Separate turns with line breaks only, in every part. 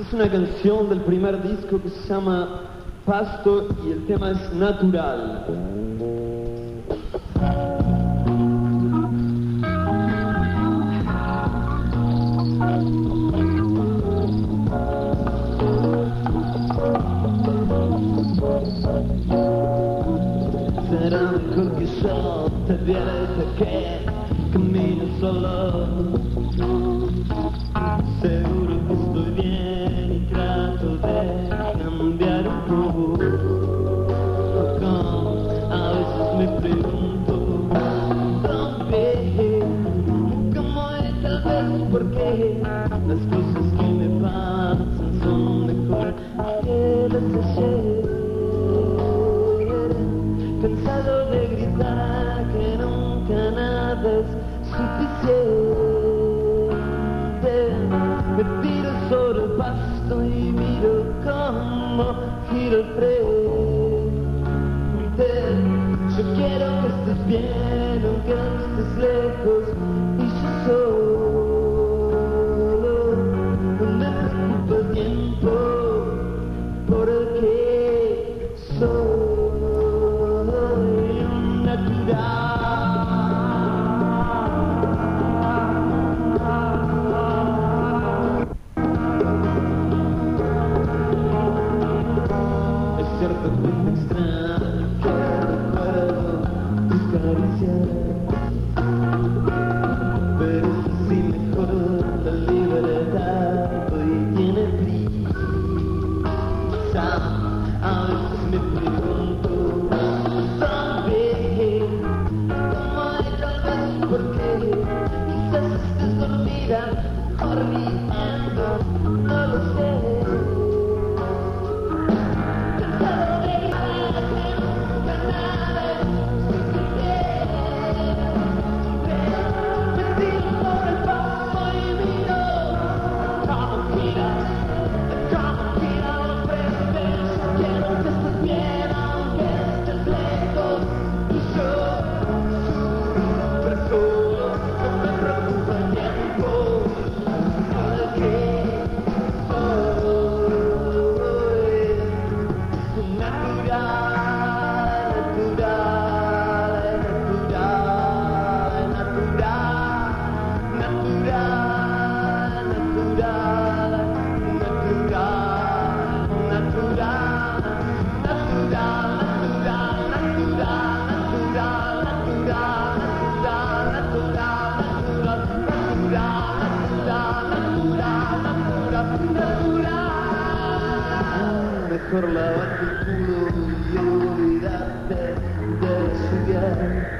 Es una canción del primer disco que se llama Pasto y el tema es Natural. Será mejor que yo te advierta que camino solo. Seguro que estoy bien y trato de cambiar un poco. A veces me pregunto dónde, cómo es, tal vez porque las cosas que me pasan son mejor que las de ayer. Cansado de gritar que nunca nada es suficiente. Me tiro sobre el pasto y miro cómo gira el frente. Yo quiero que estés bien, aunque estés lejos y yo solo. No me preocupa el tiempo, porque soy natural. Pero es así mejor la libertad hoy tiene prisa. A veces me pregunto también cómo es, tal vez porque quizás estés dormida o riendo, no lo sé. Mejor lavarte el culo y olvidarte de estudiar.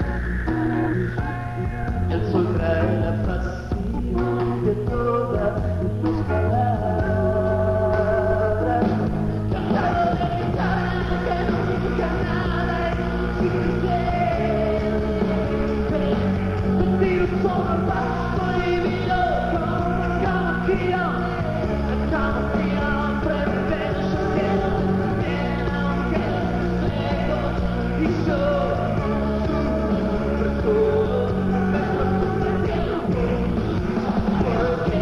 El sol trae la pasión de todas tus palabras. Cansado de gritar que nunca nada es suficiente. Me tiro sobre el pasto y miro cómo gira. Porque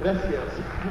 Gracias.